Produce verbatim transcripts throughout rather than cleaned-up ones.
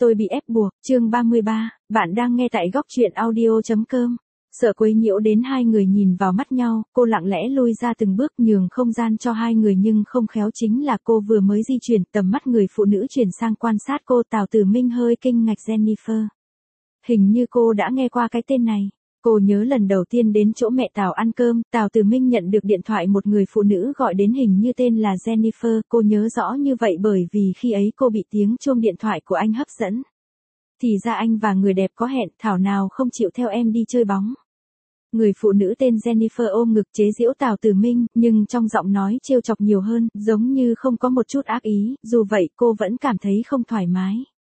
Tôi bị ép buộc, chương ba mươi ba, bạn đang nghe tại góc truyện audio.com. Sợ quấy nhiễu đến hai người nhìn vào mắt nhau, cô lặng lẽ lui ra từng bước nhường không gian cho hai người nhưng không khéo chính là cô vừa mới di chuyển tầm mắt người phụ nữ chuyển sang quan sát cô. Tào Tử Minh hơi kinh ngạc. Jennifer. Hình như cô đã nghe qua cái tên này. Cô nhớ lần đầu tiên đến chỗ mẹ Tào ăn cơm, Tào Tử Minh nhận được điện thoại một người phụ nữ gọi đến hình như tên là Jennifer. Cô nhớ rõ như vậy bởi vì khi ấy cô bị tiếng chuông điện thoại của anh hấp dẫn. Thì ra anh và người đẹp có hẹn, thảo nào không chịu theo em đi chơi bóng. Người phụ nữ tên Jennifer ôm ngực chế giễu Tào Tử Minh, nhưng trong giọng nói trêu chọc nhiều hơn, giống như không có một chút ác ý, dù vậy cô vẫn cảm thấy không thoải mái.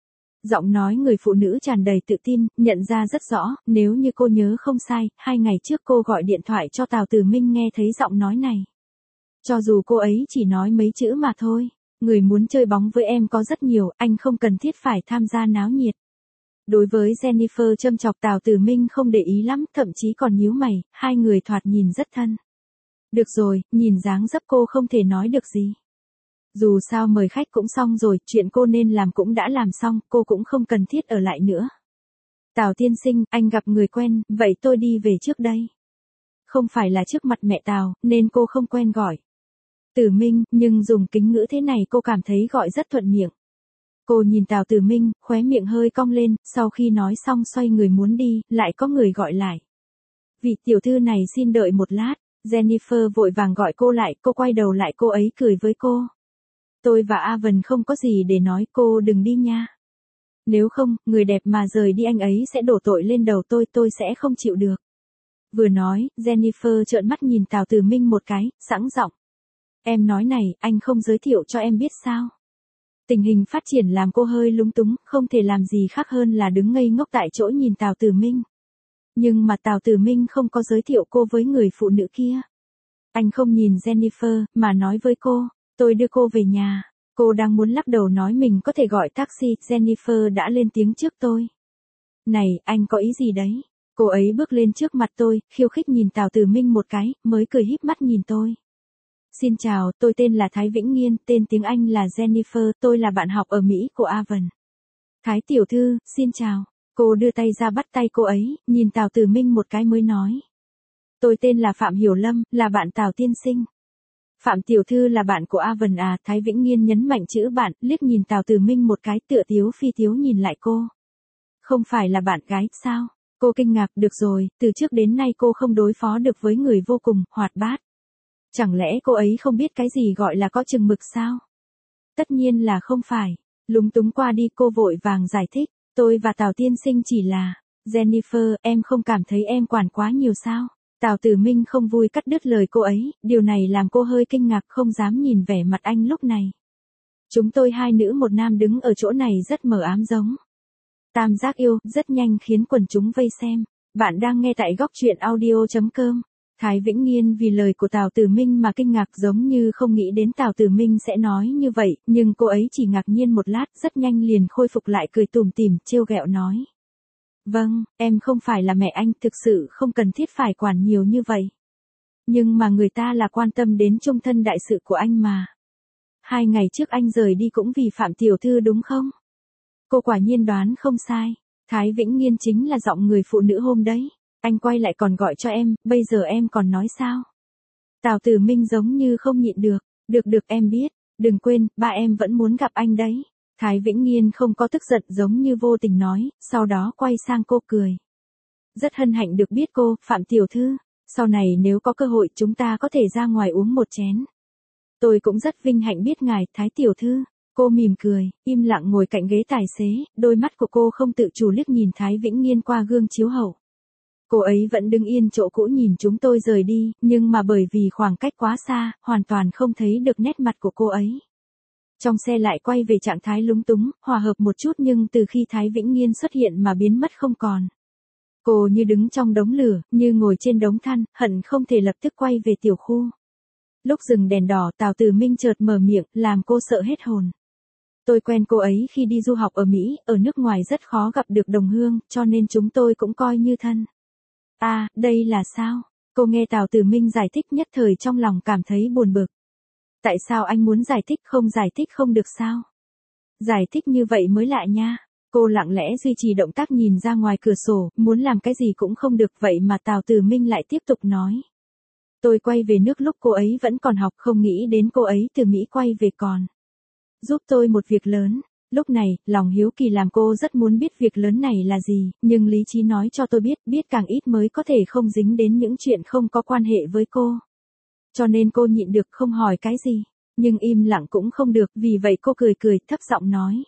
Giọng nói người phụ nữ tràn đầy tự tin, nhận ra rất rõ, nếu như cô nhớ không sai, hai ngày trước cô gọi điện thoại cho Tào Tử Minh nghe thấy giọng nói này. Cho dù cô ấy chỉ nói mấy chữ mà thôi, người muốn chơi bóng với em có rất nhiều, anh không cần thiết phải tham gia náo nhiệt. Đối với Jennifer châm chọc Tào Tử Minh không để ý lắm, thậm chí còn nhíu mày, hai người thoạt nhìn rất thân. Được rồi, nhìn dáng dấp cô không thể nói được gì. Dù sao mời khách cũng xong rồi, chuyện cô nên làm cũng đã làm xong, cô cũng không cần thiết ở lại nữa. Tào tiên sinh, anh gặp người quen, vậy tôi đi về trước đây. Không phải là trước mặt mẹ Tào, nên cô không quen gọi Tử Minh, nhưng dùng kính ngữ thế này cô cảm thấy gọi rất thuận miệng. Cô nhìn Tào Tử Minh, khóe miệng hơi cong lên, sau khi nói xong xoay người muốn đi, lại có người gọi lại. Vị tiểu thư này xin đợi một lát. Jennifer vội vàng gọi cô lại, cô quay đầu lại cô ấy cười với cô. Tôi và Avan không có gì để nói, cô đừng đi nha. Nếu không, người đẹp mà rời đi anh ấy sẽ đổ tội lên đầu tôi, tôi sẽ không chịu được. Vừa nói, Jennifer trợn mắt nhìn Tào Tử Minh một cái, sẵn giọng. Em nói này, anh không giới thiệu cho em biết sao? Tình hình phát triển làm cô hơi lúng túng, không thể làm gì khác hơn là đứng ngây ngốc tại chỗ nhìn Tào Tử Minh. Nhưng mà Tào Tử Minh không có giới thiệu cô với người phụ nữ kia. Anh không nhìn Jennifer, mà nói với cô, tôi đưa cô về nhà. Cô đang muốn lắc đầu nói mình có thể gọi taxi, Jennifer đã lên tiếng trước tôi. Này, anh có ý gì đấy? Cô ấy bước lên trước mặt tôi, khiêu khích nhìn Tào Tử Minh một cái, mới cười híp mắt nhìn tôi. Xin chào, tôi tên là Thái Vĩnh Nghiên, tên tiếng Anh là Jennifer, tôi là bạn học ở Mỹ của Avan. Thái tiểu thư, xin chào. Cô đưa tay ra bắt tay cô ấy, nhìn Tào Tử Minh một cái mới nói. Tôi tên là Phạm Hiểu Lâm, là bạn Tào tiên sinh. Phạm tiểu thư là bạn của Avan à? Thái Vĩnh Nghiên nhấn mạnh chữ bạn, liếc nhìn Tào Tử Minh một cái, tựa tiếu phi tiếu nhìn lại cô. Không phải là bạn gái, sao? Cô kinh ngạc. Được rồi, từ trước đến nay cô không đối phó được với người vô cùng hoạt bát. Chẳng lẽ cô ấy không biết cái gì gọi là có chừng mực sao? Tất nhiên là không phải. Lúng túng qua đi cô vội vàng giải thích. Tôi và Tào tiên sinh chỉ là... Jennifer, em không cảm thấy em quản quá nhiều sao? Tào Tử Minh không vui cắt đứt lời cô ấy, điều này làm cô hơi kinh ngạc không dám nhìn vẻ mặt anh lúc này. Chúng tôi hai nữ một nam đứng ở chỗ này rất mờ ám giống. Tam giác yêu, rất nhanh khiến quần chúng vây xem. Bạn đang nghe tại góc truyện audio.com. Thái Vĩnh Nghiên vì lời của Tào Tử Minh mà kinh ngạc giống như không nghĩ đến Tào Tử Minh sẽ nói như vậy, nhưng cô ấy chỉ ngạc nhiên một lát, rất nhanh liền khôi phục lại cười tủm tỉm, trêu ghẹo nói. Vâng, em không phải là mẹ anh, thực sự không cần thiết phải quản nhiều như vậy. Nhưng mà người ta là quan tâm đến chung thân đại sự của anh mà. Hai ngày trước anh rời đi cũng vì Phạm tiểu thư đúng không? Cô quả nhiên đoán không sai. Thái Vĩnh Nghiên chính là giọng người phụ nữ hôm đấy. Anh quay lại còn gọi cho em, bây giờ em còn nói sao? Tào Tử Minh giống như không nhịn được. Được được em biết, đừng quên, ba em vẫn muốn gặp anh đấy. Thái Vĩnh Nghiên không có tức giận giống như vô tình nói, sau đó quay sang cô cười. Rất hân hạnh được biết cô, Phạm tiểu thư. Sau này nếu có cơ hội chúng ta có thể ra ngoài uống một chén. Tôi cũng rất vinh hạnh biết ngài, Thái tiểu thư. Cô mỉm cười, im lặng ngồi cạnh ghế tài xế, đôi mắt của cô không tự chủ liếc nhìn Thái Vĩnh Nghiên qua gương chiếu hậu. Cô ấy vẫn đứng yên chỗ cũ nhìn chúng tôi rời đi, nhưng mà bởi vì khoảng cách quá xa, hoàn toàn không thấy được nét mặt của cô ấy. Trong xe lại quay về trạng thái lúng túng, hòa hợp một chút nhưng từ khi Thái Vĩnh Nghiên xuất hiện mà biến mất không còn. Cô như đứng trong đống lửa, như ngồi trên đống than, hận không thể lập tức quay về tiểu khu. Lúc dừng đèn đỏ Tào Tử Minh chợt mở miệng, làm cô sợ hết hồn. Tôi quen cô ấy khi đi du học ở Mỹ, ở nước ngoài rất khó gặp được đồng hương, cho nên chúng tôi cũng coi như thân. À, đây là sao? Cô nghe Tào Tử Minh giải thích nhất thời trong lòng cảm thấy buồn bực. Tại sao anh muốn giải thích không giải thích không được sao? Giải thích như vậy mới lạ nha. Cô lặng lẽ duy trì động tác nhìn ra ngoài cửa sổ, muốn làm cái gì cũng không được, vậy mà Tào Tử Minh lại tiếp tục nói. Tôi quay về nước lúc cô ấy vẫn còn học, không nghĩ đến cô ấy từ Mỹ quay về còn giúp tôi một việc lớn. Lúc này, lòng hiếu kỳ làm cô rất muốn biết việc lớn này là gì, nhưng lý trí nói cho tôi biết, biết càng ít mới có thể không dính đến những chuyện không có quan hệ với cô. Cho nên cô nhịn được không hỏi cái gì, nhưng im lặng cũng không được, vì vậy cô cười cười, thấp giọng nói.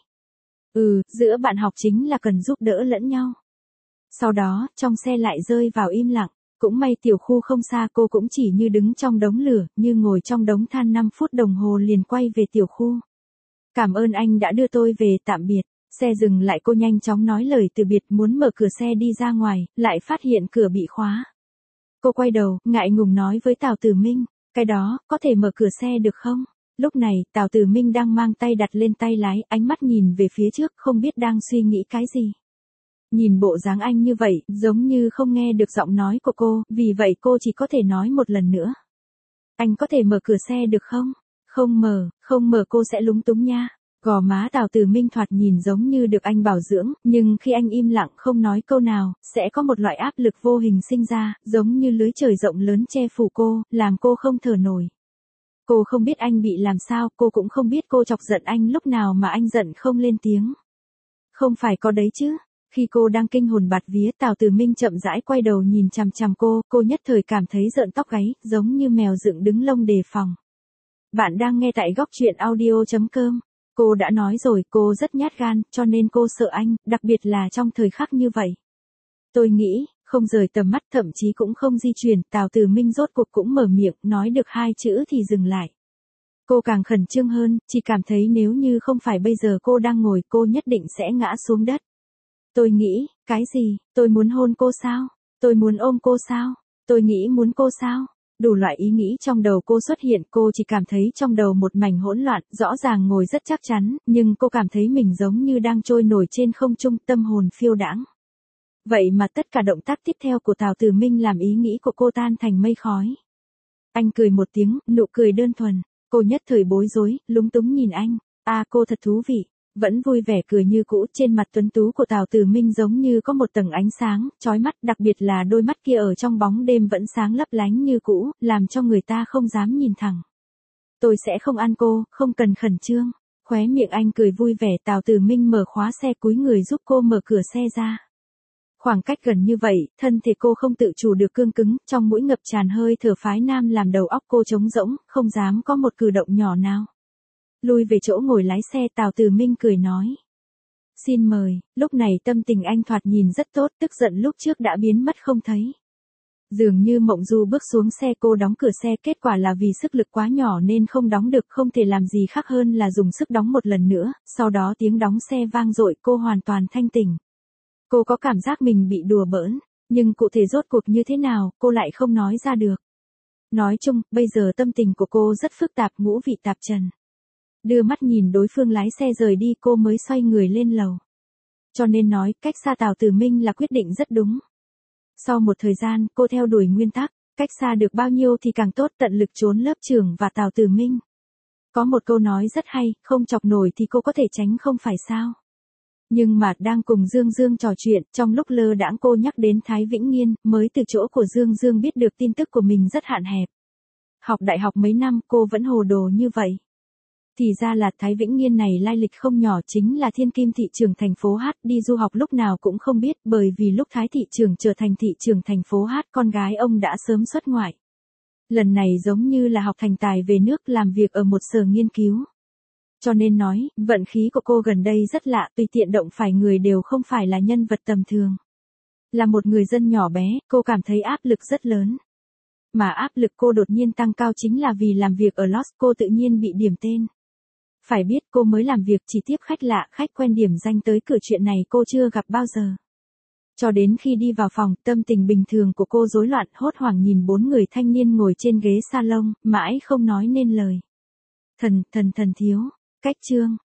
Ừ, giữa bạn học chính là cần giúp đỡ lẫn nhau. Sau đó, trong xe lại rơi vào im lặng, cũng may tiểu khu không xa, cô cũng chỉ như đứng trong đống lửa, như ngồi trong đống than năm phút đồng hồ liền quay về tiểu khu. Cảm ơn anh đã đưa tôi về, tạm biệt. Xe dừng lại, cô nhanh chóng nói lời từ biệt, muốn mở cửa xe đi ra ngoài, lại phát hiện cửa bị khóa. Cô quay đầu, ngại ngùng nói với Tào Tử Minh, cái đó, có thể mở cửa xe được không? Lúc này, Tào Tử Minh đang mang tay đặt lên tay lái, ánh mắt nhìn về phía trước, không biết đang suy nghĩ cái gì. Nhìn bộ dáng anh như vậy, giống như không nghe được giọng nói của cô, vì vậy cô chỉ có thể nói một lần nữa. Anh có thể mở cửa xe được không? Không mở, không mở cô sẽ lúng túng nha. Gò má Tào Tử Minh thoạt nhìn giống như được anh bảo dưỡng, nhưng khi anh im lặng không nói câu nào, sẽ có một loại áp lực vô hình sinh ra, giống như lưới trời rộng lớn che phủ cô, làm cô không thở nổi. Cô không biết anh bị làm sao, cô cũng không biết cô chọc giận anh lúc nào mà anh giận không lên tiếng. Không phải có đấy chứ. Khi cô đang kinh hồn bạt vía, Tào Tử Minh chậm rãi quay đầu nhìn chằm chằm cô, cô nhất thời cảm thấy rợn tóc gáy, giống như mèo dựng đứng lông đề phòng. Bạn đang nghe tại góc truyện audio chấm com. Cô đã nói rồi, cô rất nhát gan, cho nên cô sợ anh, đặc biệt là trong thời khắc như vậy. Tôi nghĩ, không rời tầm mắt, thậm chí cũng không di chuyển, Tào Tử Minh rốt cuộc cũng mở miệng, nói được hai chữ thì dừng lại. Cô càng khẩn trương hơn, chỉ cảm thấy nếu như không phải bây giờ cô đang ngồi, cô nhất định sẽ ngã xuống đất. Tôi nghĩ, cái gì, tôi muốn hôn cô sao? Tôi muốn ôm cô sao? Tôi nghĩ muốn cô sao? Đủ loại ý nghĩ trong đầu cô xuất hiện, cô chỉ cảm thấy trong đầu một mảnh hỗn loạn, rõ ràng ngồi rất chắc chắn, nhưng cô cảm thấy mình giống như đang trôi nổi trên không trung, tâm hồn phiêu đãng. Vậy mà tất cả động tác tiếp theo của Tào Tử Minh làm ý nghĩ của cô tan thành mây khói. Anh cười một tiếng, nụ cười đơn thuần, cô nhất thời bối rối, lúng túng nhìn anh, a à, cô thật thú vị. Vẫn vui vẻ cười như cũ, trên mặt tuấn tú của Tào Tử Minh giống như có một tầng ánh sáng, chói mắt, đặc biệt là đôi mắt kia ở trong bóng đêm vẫn sáng lấp lánh như cũ, làm cho người ta không dám nhìn thẳng. Tôi sẽ không ăn cô, không cần khẩn trương. Khóe miệng anh cười vui vẻ, Tào Tử Minh mở khóa xe, cúi người giúp cô mở cửa xe ra. Khoảng cách gần như vậy, thân thể cô không tự chủ được cương cứng, trong mũi ngập tràn hơi thở phái nam làm đầu óc cô trống rỗng, không dám có một cử động nhỏ nào. Lui về chỗ ngồi lái xe, Tào Tử Minh cười nói. Xin mời, lúc này tâm tình anh thoạt nhìn rất tốt, tức giận lúc trước đã biến mất không thấy. Dường như mộng du bước xuống xe, cô đóng cửa xe, kết quả là vì sức lực quá nhỏ nên không đóng được, không thể làm gì khác hơn là dùng sức đóng một lần nữa, sau đó tiếng đóng xe vang dội, cô hoàn toàn thanh tỉnh. Cô có cảm giác mình bị đùa bỡn, nhưng cụ thể rốt cuộc như thế nào, cô lại không nói ra được. Nói chung, bây giờ tâm tình của cô rất phức tạp, ngũ vị tạp trần. Đưa mắt nhìn đối phương lái xe rời đi, cô mới xoay người lên lầu. Cho nên nói, cách xa Tào Tử Minh là quyết định rất đúng. Sau một thời gian, cô theo đuổi nguyên tắc, cách xa được bao nhiêu thì càng tốt, tận lực trốn lớp trưởng và Tào Tử Minh. Có một câu nói rất hay, không chọc nổi thì cô có thể tránh không phải sao. Nhưng mà đang cùng Dương Dương trò chuyện, trong lúc lơ đãng cô nhắc đến Thái Vĩnh Nghiên, mới từ chỗ của Dương Dương biết được tin tức của mình rất hạn hẹp. Học đại học mấy năm cô vẫn hồ đồ như vậy. Thì ra là Thái Vĩnh Nghiên này lai lịch không nhỏ, chính là thiên kim thị trưởng thành phố Hát, đi du học lúc nào cũng không biết, bởi vì lúc Thái thị trưởng trở thành thị trưởng thành phố Hát, con gái ông đã sớm xuất ngoại. Lần này giống như là học thành tài về nước, làm việc ở một sở nghiên cứu. Cho nên nói, vận khí của cô gần đây rất lạ, tùy tiện động phải người đều không phải là nhân vật tầm thường. Là một người dân nhỏ bé, cô cảm thấy áp lực rất lớn. Mà áp lực cô đột nhiên tăng cao chính là vì làm việc ở Lost, cô tự nhiên bị điểm tên. Phải biết cô mới làm việc chỉ tiếp khách lạ, khách quen điểm danh tới cửa, chuyện này cô chưa gặp bao giờ. Cho đến khi đi vào phòng, tâm tình bình thường của cô rối loạn, hốt hoảng nhìn bốn người thanh niên ngồi trên ghế salon, mãi không nói nên lời. Thần, thần thần thiếu, cách chương.